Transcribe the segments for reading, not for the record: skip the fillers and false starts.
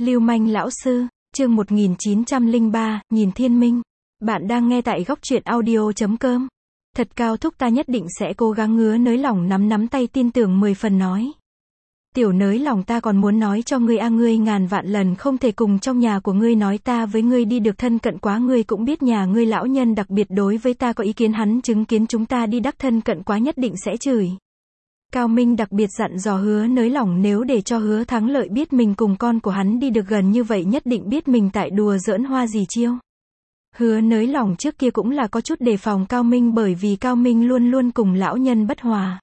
Lưu manh lão sư, chương 1903, nhìn thiên minh. Bạn đang nghe tại góc truyện audio.com. Thật Cao Thúc ta nhất định sẽ cố gắng ngứa nới lòng nắm tay tin tưởng 10 phần nói. Tiểu nới lòng ta còn muốn nói cho ngươi ngươi ngàn vạn lần không thể cùng trong nhà của ngươi nói ta với ngươi đi được thân cận quá, ngươi cũng biết nhà ngươi lão nhân đặc biệt đối với ta có ý kiến, hắn chứng kiến chúng ta đi đắc thân cận quá nhất định sẽ chửi. Cao Minh đặc biệt dặn dò Hứa Nới Lỏng nếu để cho Hứa Thắng Lợi biết mình cùng con của hắn đi được gần như vậy nhất định biết mình tại đùa giỡn hoa gì chiêu. Hứa Nới Lỏng trước kia cũng là có chút đề phòng Cao Minh bởi vì Cao Minh luôn luôn cùng lão nhân bất hòa.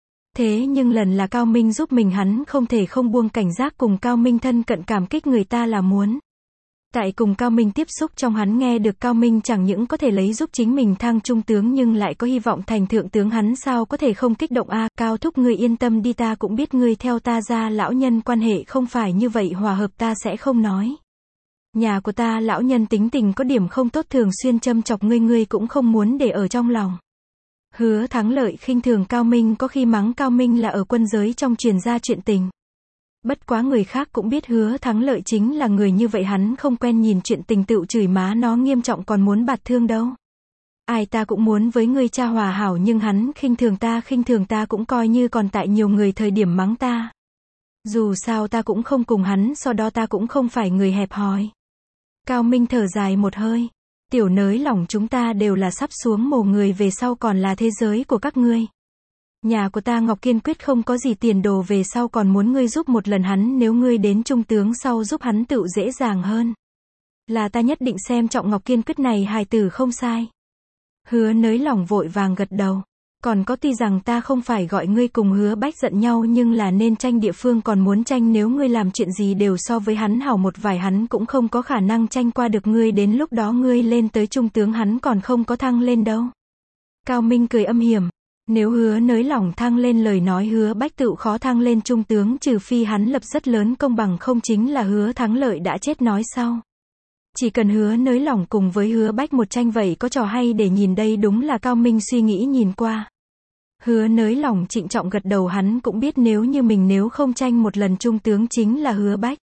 Thế nhưng lần là Cao Minh giúp mình hắn không thể không buông cảnh giác cùng Cao Minh thân cận, cảm kích người ta là muốn. Tại cùng Cao Minh tiếp xúc trong hắn nghe được Cao Minh chẳng những có thể lấy giúp chính mình thăng trung tướng nhưng lại có hy vọng thành thượng tướng, hắn sao có thể không kích động Cao Thúc ngươi yên tâm đi, ta cũng biết ngươi theo ta ra lão nhân quan hệ không phải như vậy hòa hợp, ta sẽ không nói. Nhà của ta lão nhân tính tình có điểm không tốt, thường xuyên châm chọc ngươi cũng không muốn để ở trong lòng. Hứa Thắng Lợi khinh thường Cao Minh, có khi mắng Cao Minh là ở quân giới trong truyền ra chuyện tình. Bất quá người khác cũng biết Hứa Thắng Lợi chính là người như vậy, hắn không quen nhìn chuyện tình tựu chửi má nó nghiêm trọng còn muốn bạt thương đâu. Ai ta cũng muốn với ngươi cha hòa hảo nhưng hắn khinh thường ta cũng coi như còn tại nhiều người thời điểm mắng ta. Dù sao ta cũng không cùng hắn so đo, ta cũng không phải người hẹp hòi. Cao Minh thở dài một hơi. Tiểu Nới Lỏng chúng ta đều là sắp xuống mồ người, về sau còn là thế giới của các ngươi. Nhà của ta Ngọc Kiên quyết không có gì tiền đồ, về sau còn muốn ngươi giúp một lần hắn, nếu ngươi đến trung tướng sau giúp hắn tựu dễ dàng hơn. Là ta nhất định xem trọng Ngọc Kiên quyết này hài tử không sai. Hứa Nới Lỏng vội vàng gật đầu. Còn có, tuy rằng ta không phải gọi ngươi cùng Hứa Bách giận nhau nhưng là nên tranh địa phương còn muốn tranh, nếu ngươi làm chuyện gì đều so với hắn hảo một vài hắn cũng không có khả năng tranh qua được ngươi, đến lúc đó ngươi lên tới trung tướng hắn còn không có thăng lên đâu. Cao Minh cười âm hiểm. Nếu Hứa Nới Lỏng thăng lên lời nói Hứa Bách tự khó thăng lên trung tướng, trừ phi hắn lập rất lớn công, bằng không chính là Hứa Thắng Lợi đã chết nói sau. Chỉ cần Hứa Nới Lỏng cùng với Hứa Bách một tranh vậy có trò hay để nhìn, đây đúng là Cao Minh suy nghĩ nhìn qua. Hứa Nới Lỏng trịnh trọng gật đầu, hắn cũng biết nếu như mình nếu không tranh một lần trung tướng chính là Hứa Bách.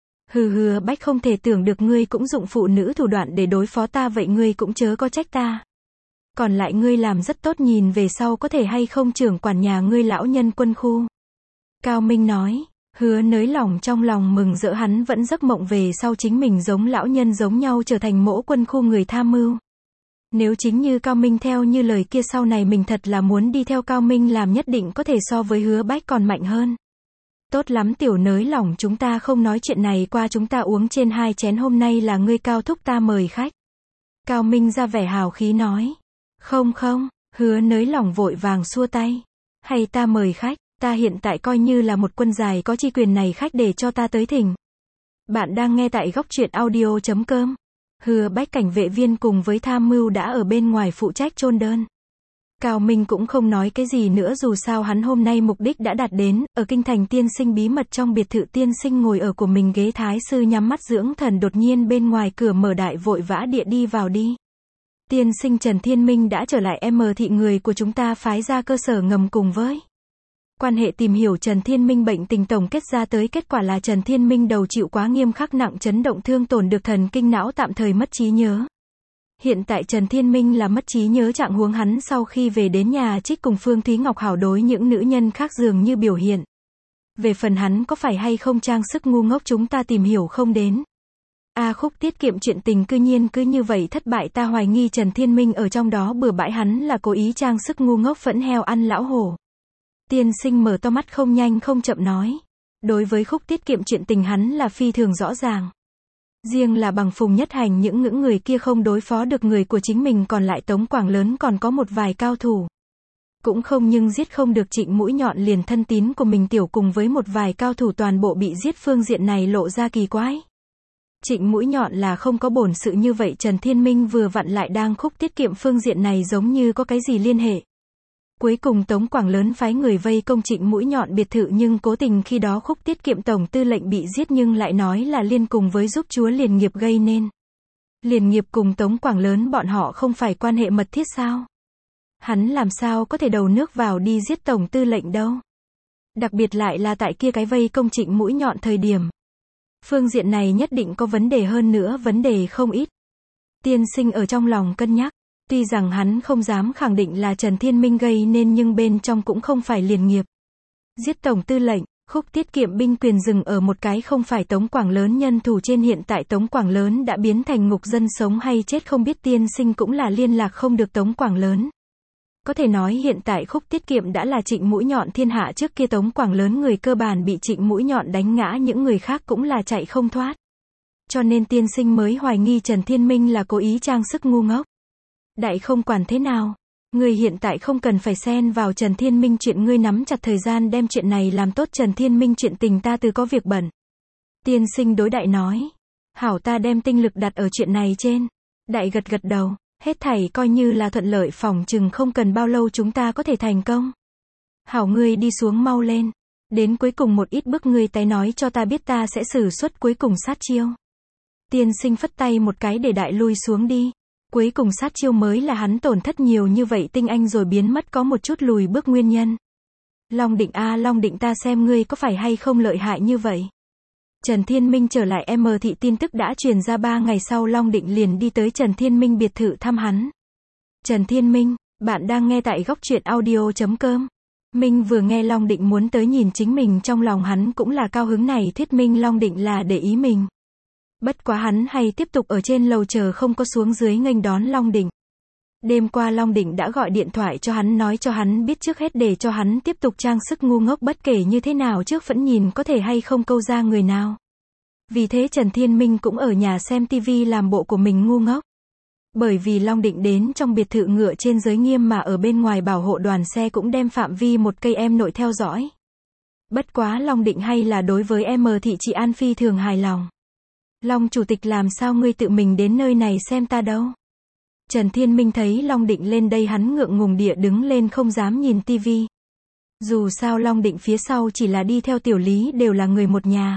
Hứa Bách không thể tưởng được ngươi cũng dụng phụ nữ thủ đoạn để đối phó ta, vậy ngươi cũng chớ có trách ta. Còn lại ngươi làm rất tốt, nhìn về sau có thể hay không trưởng quản nhà ngươi lão nhân quân khu. Cao Minh nói. Hứa Nới Lỏng trong lòng mừng rỡ, hắn vẫn giấc mộng về sau chính mình giống lão nhân giống nhau trở thành mỗ quân khu người tham mưu. Nếu chính như Cao Minh theo như lời kia, sau này mình thật là muốn đi theo Cao Minh làm, nhất định có thể so với Hứa Bách còn mạnh hơn. Tốt lắm Tiểu Nới Lỏng, chúng ta không nói chuyện này qua, chúng ta uống trên 2 chén, hôm nay là ngươi Cao Thúc ta mời khách. Cao Minh ra vẻ hào khí nói. Không, Hứa Nới Lỏng vội vàng xua tay. Hay ta mời khách, ta hiện tại coi như là một quân dài có chi quyền này, khách để cho ta tới thỉnh. Bạn đang nghe tại góc truyện audio.com. Hứa Bách cảnh vệ viên cùng với tham mưu đã ở bên ngoài phụ trách chôn đơn. Cao Minh cũng không nói cái gì nữa, dù sao hắn hôm nay mục đích đã đạt đến, ở kinh thành tiên sinh bí mật trong biệt thự, tiên sinh ngồi ở của mình ghế thái sư nhắm mắt dưỡng thần, đột nhiên bên ngoài cửa mở đại, vội vã địa đi vào đi. Tiên sinh Trần Thiên Minh đã trở lại, thị người của chúng ta phái ra cơ sở ngầm cùng với quan hệ tìm hiểu Trần Thiên Minh bệnh tình, tổng kết ra tới kết quả là Trần Thiên Minh đầu chịu quá nghiêm khắc nặng chấn động thương tổn được thần kinh não, tạm thời mất trí nhớ. Hiện tại Trần Thiên Minh là mất trí nhớ trạng huống, hắn sau khi về đến nhà trích cùng Phương Thúy Ngọc hảo đối những nữ nhân khác dường như biểu hiện. Về phần hắn có phải hay không trang sức ngu ngốc chúng ta tìm hiểu không đến. Khúc tiết kiệm chuyện tình cư nhiên cứ như vậy thất bại, ta hoài nghi Trần Thiên Minh ở trong đó bừa bãi, hắn là cố ý trang sức ngu ngốc phẫn heo ăn lão hổ. Tiên sinh mở to mắt không nhanh không chậm nói. Đối với khúc tiết kiệm chuyện tình hắn là phi thường rõ ràng. Riêng là bằng Phùng Nhất Hành những người kia không đối phó được người của chính mình, còn lại Tống Quảng Lớn còn có một vài cao thủ. Cũng không, nhưng giết không được Trịnh Mũi Nhọn, liền thân tín của mình Tiểu cùng với một vài cao thủ toàn bộ bị giết, phương diện này lộ ra kỳ quái. Trịnh Mũi Nhọn là không có bổn sự như vậy, Trần Thiên Minh vừa vặn lại đang khúc tiết kiệm phương diện này giống như có cái gì liên hệ. Cuối cùng Tống Quảng Lớn phái người vây công Trịnh Mũi Nhọn biệt thự, nhưng cố tình khi đó khúc tiết kiệm tổng tư lệnh bị giết, nhưng lại nói là liên cùng với giúp chúa Liền Nghiệp gây nên. Liền Nghiệp cùng Tống Quảng Lớn bọn họ không phải quan hệ mật thiết sao? Hắn làm sao có thể đầu nước vào đi giết tổng tư lệnh đâu? Đặc biệt lại là tại kia cái vây công Trịnh Mũi Nhọn thời điểm. Phương diện này nhất định có vấn đề, hơn nữa vấn đề không ít. Tiên sinh ở trong lòng cân nhắc. Tuy rằng hắn không dám khẳng định là Trần Thiên Minh gây nên, nhưng bên trong cũng không phải liền nghiệp. Giết tổng tư lệnh, Khúc tiết kiệm binh quyền dừng ở một cái không phải Tống Quảng Lớn nhân thủ trên. Hiện tại Tống Quảng Lớn đã biến thành ngục dân, sống hay chết không biết. Tiên sinh cũng là liên lạc không được Tống Quảng Lớn. Có thể nói hiện tại Khúc tiết kiệm đã là Trịnh mũi nhọn thiên hạ. Trước kia Tống Quảng Lớn người cơ bản bị Trịnh mũi nhọn đánh ngã, những người khác cũng là chạy không thoát. Cho nên tiên sinh mới hoài nghi Trần Thiên Minh là cố ý trang sức ngu ngốc. Đại không quản thế nào, ngươi hiện tại không cần phải xen vào Trần Thiên Minh chuyện, ngươi nắm chặt thời gian đem chuyện này làm tốt. Trần Thiên Minh chuyện tình ta từ có việc bận. Tiên sinh đối đại nói. Hảo, ta đem tinh lực đặt ở chuyện này trên. Đại gật gật đầu, hết thảy coi như là thuận lợi, phỏng chừng không cần bao lâu chúng ta có thể thành công. Hảo, ngươi đi xuống mau lên. Đến cuối cùng một ít bước ngươi tái nói cho ta biết, ta sẽ sử xuất cuối cùng sát chiêu. Tiên sinh phất tay một cái để đại lui xuống đi. Cuối cùng sát chiêu mới là hắn tổn thất nhiều như vậy tinh anh rồi biến mất, có một chút lùi bước nguyên nhân. Long Định a, Long Định, ta xem ngươi có phải hay không lợi hại như vậy. Trần Thiên Minh trở lại M thị, tin tức đã truyền ra 3 ngày sau Long Định liền đi tới Trần Thiên Minh biệt thự thăm hắn. Trần Thiên Minh, bạn đang nghe tại góc truyện audio.com. Minh vừa nghe Long Định muốn tới nhìn chính mình, trong lòng hắn cũng là cao hứng, này thuyết minh Long Định là để ý mình. Bất quá hắn hay tiếp tục ở trên lầu chờ, không có xuống dưới nghênh đón Long Định. Đêm qua Long Định đã gọi điện thoại cho hắn, nói cho hắn biết trước hết để cho hắn tiếp tục trang sức ngu ngốc, bất kể như thế nào trước vẫn nhìn có thể hay không câu ra người nào. Vì thế Trần Thiên Minh cũng ở nhà xem tivi làm bộ của mình ngu ngốc. Bởi vì Long Định đến trong biệt thự ngựa trên giới nghiêm, mà ở bên ngoài bảo hộ đoàn xe cũng đem phạm vi một cây em nội theo dõi. Bất quá Long Định hay là đối với M thị chị An phi thường hài lòng. Long chủ tịch, làm sao ngươi tự mình đến nơi này xem ta đâu? Trần Thiên Minh thấy Long Định lên đây, hắn ngượng ngùng địa đứng lên, không dám nhìn tivi. Dù sao Long Định phía sau chỉ là đi theo Tiểu Lý, đều là người một nhà.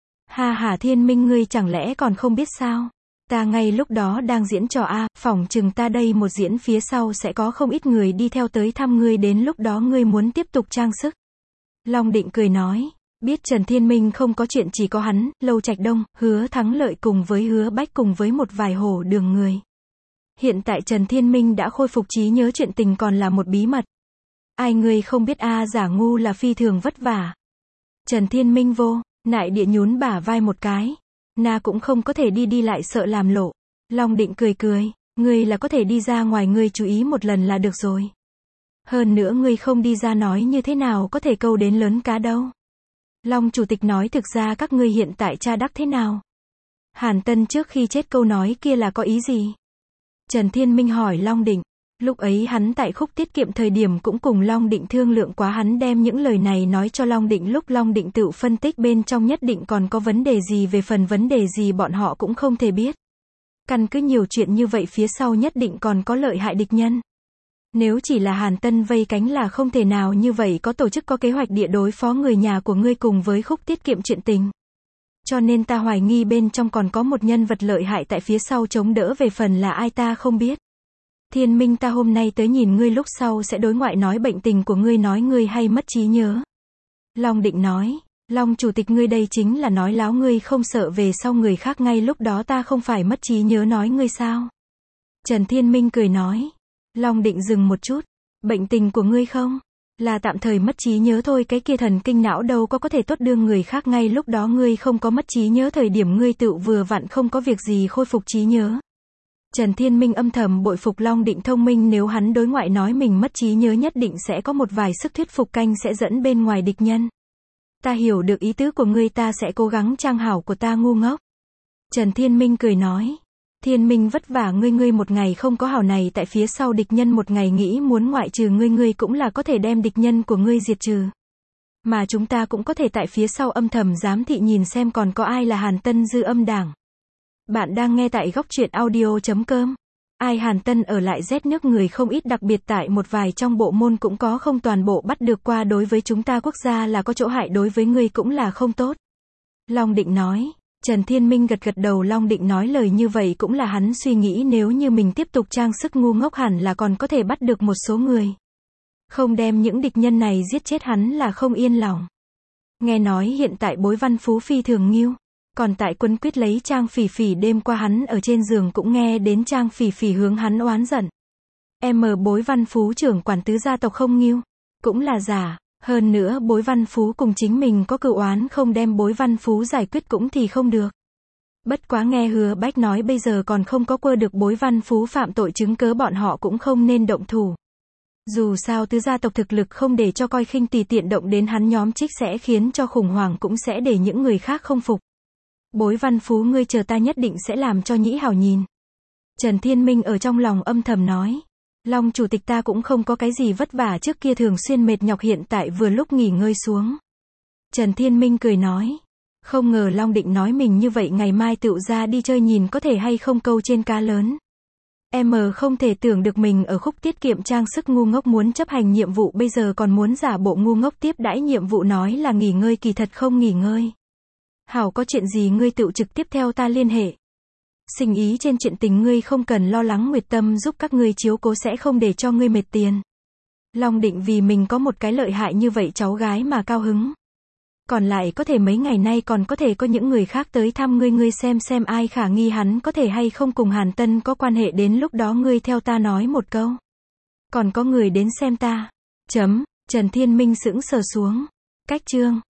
Ha ha, Thiên Minh ngươi chẳng lẽ còn không biết sao? Ta ngay lúc đó đang diễn trò a, phỏng chừng ta đây một diễn phía sau sẽ có không ít người đi theo tới thăm ngươi, đến lúc đó ngươi muốn tiếp tục trang sức. Long Định cười nói. Biết Trần Thiên Minh không có chuyện, chỉ có hắn, Lâu Trạch Đông, Hứa Thắng Lợi cùng với Hứa Bách cùng với một vài hổ đường người. Hiện tại Trần Thiên Minh đã khôi phục trí nhớ, chuyện tình còn là một bí mật. Ai ngươi không biết a, giả ngu là phi thường vất vả. Trần Thiên Minh vô nại địa nhún bả vai một cái. Na cũng không có thể đi lại, sợ làm lộ. Long Định cười cười, ngươi là có thể đi ra ngoài, ngươi chú ý một lần là được rồi. Hơn nữa ngươi không đi ra nói như thế nào có thể câu đến lớn cá đâu. Long chủ tịch nói, thực ra các ngươi hiện tại tra đắc thế nào? Hàn Tân trước khi chết câu nói kia là có ý gì? Trần Thiên Minh hỏi Long Định. Lúc ấy hắn tại Khúc tiết kiệm thời điểm cũng cùng Long Định thương lượng quá, hắn đem những lời này nói cho Long Định, lúc Long Định tự phân tích bên trong nhất định còn có vấn đề gì, về phần vấn đề gì bọn họ cũng không thể biết. Căn cứ nhiều chuyện như vậy, phía sau nhất định còn có lợi hại địch nhân. Nếu chỉ là Hàn Tân vây cánh là không thể nào như vậy, có tổ chức có kế hoạch địa đối phó người nhà của ngươi cùng với Khúc tiết kiệm chuyện tình. Cho nên ta hoài nghi bên trong còn có một nhân vật lợi hại tại phía sau chống đỡ, về phần là ai ta không biết. Thiên Minh, ta hôm nay tới nhìn ngươi lúc sau sẽ đối ngoại nói bệnh tình của ngươi, nói ngươi hay mất trí nhớ. Long Định nói. Long chủ tịch, ngươi đây chính là nói láo, ngươi không sợ về sau người khác ngay lúc đó ta không phải mất trí nhớ nói ngươi sao? Trần Thiên Minh cười nói. Long Định dừng một chút. Bệnh tình của ngươi không? Là tạm thời mất trí nhớ thôi, cái kia thần kinh não đâu có thể tốt đương người khác, ngay lúc đó ngươi không có mất trí nhớ, thời điểm ngươi tự vừa vặn không có việc gì khôi phục trí nhớ. Trần Thiên Minh âm thầm bội phục Long Định thông minh, nếu hắn đối ngoại nói mình mất trí nhớ nhất định sẽ có một vài sức thuyết phục, canh sẽ dẫn bên ngoài địch nhân. Ta hiểu được ý tứ của ngươi, ta sẽ cố gắng trang hảo của ta ngu ngốc. Trần Thiên Minh cười nói. Thiên Minh vất vả ngươi một ngày không có hảo này tại phía sau địch nhân một ngày nghĩ muốn ngoại trừ ngươi cũng là có thể đem địch nhân của ngươi diệt trừ. Mà chúng ta cũng có thể tại phía sau âm thầm giám thị nhìn xem còn có ai là Hàn Tân dư âm đảng. Bạn đang nghe tại góc truyện audio.com. Ai Hàn Tân ở lại rét nước người không ít, đặc biệt tại một vài trong bộ môn cũng có, không toàn bộ bắt được qua, đối với chúng ta quốc gia là có chỗ hại, đối với ngươi cũng là không tốt. Long Định nói. Trần Thiên Minh gật đầu, Long Định nói lời như vậy cũng là hắn suy nghĩ, nếu như mình tiếp tục trang sức ngu ngốc hẳn là còn có thể bắt được một số người. Không đem những địch nhân này giết chết hắn là không yên lòng. Nghe nói hiện tại Bối Văn Phú phi thường nghiêu. Còn tại quấn quýt lấy Trang Phỉ Phỉ đêm qua hắn ở trên giường cũng nghe đến Trang Phỉ Phỉ hướng hắn oán giận. Bối Văn Phú trưởng quản tứ gia tộc không nghiêu. Cũng là giả. Hơn nữa Bối Văn Phú cùng chính mình có cựu oán, không đem Bối Văn Phú giải quyết cũng thì không được. Bất quá nghe Hứa Bách nói bây giờ còn không có quơ được Bối Văn Phú phạm tội chứng cớ, bọn họ cũng không nên động thủ. Dù sao tứ gia tộc thực lực không để cho coi khinh, tùy tiện động đến hắn nhóm trích sẽ khiến cho khủng hoảng, cũng sẽ để những người khác không phục. Bối Văn Phú ngươi chờ ta nhất định sẽ làm cho Nhĩ Hảo nhìn. Trần Thiên Minh ở trong lòng âm thầm nói. Long chủ tịch ta cũng không có cái gì vất vả, trước kia thường xuyên mệt nhọc, hiện tại vừa lúc nghỉ ngơi xuống. Trần Thiên Minh cười nói. Không ngờ Long định nói mình như vậy ngày mai tựu ra đi chơi, nhìn có thể hay không câu trên cá lớn. Không thể tưởng được mình ở khúc tiết kiệm trang sức ngu ngốc muốn chấp hành nhiệm vụ, bây giờ còn muốn giả bộ ngu ngốc tiếp đãi nhiệm vụ, nói là nghỉ ngơi kỳ thật không nghỉ ngơi. Hảo, có chuyện gì ngươi tựu trực tiếp theo ta liên hệ. Sinh ý trên chuyện tình ngươi không cần lo lắng, Nguyệt Tâm giúp các ngươi chiếu cố, sẽ không để cho ngươi mệt tiền. Long định vì mình có một cái lợi hại như vậy cháu gái mà cao hứng. Còn lại có thể mấy ngày nay còn có thể có những người khác tới thăm ngươi, ngươi xem ai khả nghi hắn có thể hay không cùng Hàn Tân có quan hệ, đến lúc đó ngươi theo ta nói một câu. Còn có người đến xem ta. Trần Thiên Minh sững sờ xuống. Cách chương